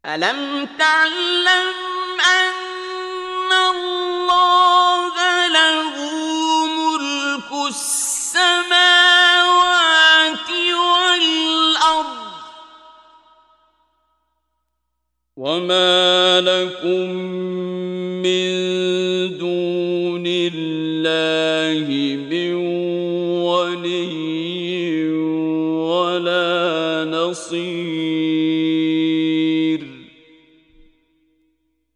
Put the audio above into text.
ألم تعلم أن الله له ملك السماوات والأرض وما لكم من دون الله من ولي ولا نصير